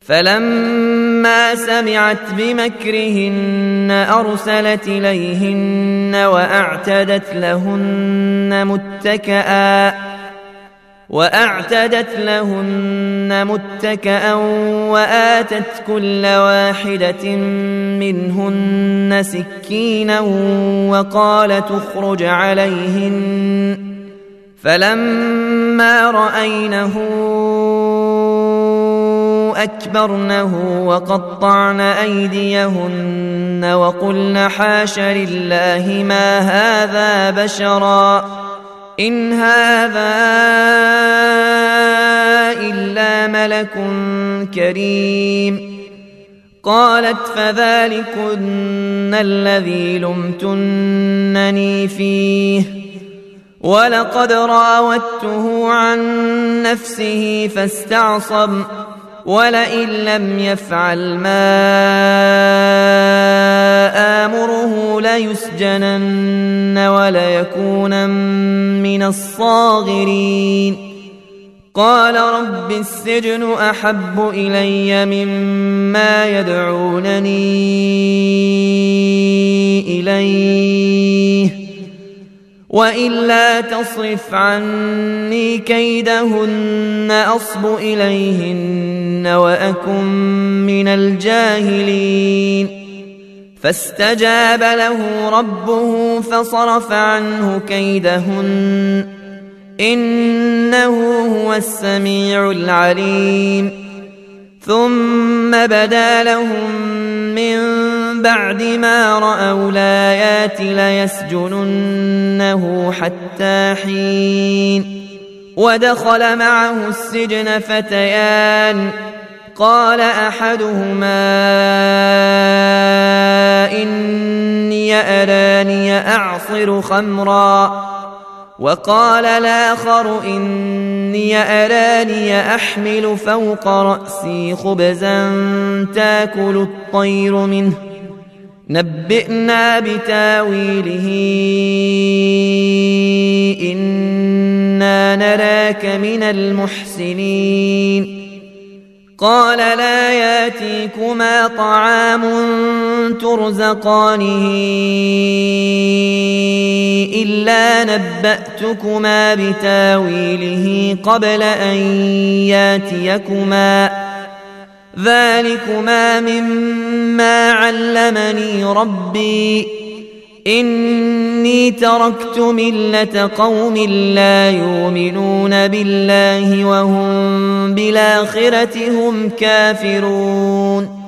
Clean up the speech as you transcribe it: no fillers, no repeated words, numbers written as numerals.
فلما سمعت بمكرهن أرسلت إليهن وأعتدت لهن متكأ وآتت كل واحدة منهن سكينا وقالت اخرج عليهن فلما رأينه أكبرنه وقطعن أيديهن وقلن حاش لله ما هذا بشرا إن هذا إلا ملك كريم. قالت فذلكن الذي لمتنني فيه ولقد راودته عن نفسه فاستعصم ولئن لم يفعل ما آمره ليسجنن وليكونن من الصاغرين. قال رب السجن أحب إلي مما يدعونني إليه وإلا تصرف عني كيدهن أصب إليهن وأكن من الجاهلين. فاستجاب له ربه فصرف عنه كيدهن إنه هو السميع العليم. ثم بدا لهم من بعد ما رأوا الآيات ليسجننه حتى حين. ودخل معه السجن فتيان قال أحدهما إني أراني أعصر خمرا وقال الآخر إني أراني أحمل فوق رأسي خبزا تأكل الطير منه نبئنا بتاويله إنا نراك من المحسنين. قال لا يأتيكما طعام ترزقانه إلا نبأتكما بتاويله قبل أن ياتيكما ذلكما مما علمني ربي إني تركت ملة قوم لا يؤمنون بالله وهم بالآخرة هم كافرون.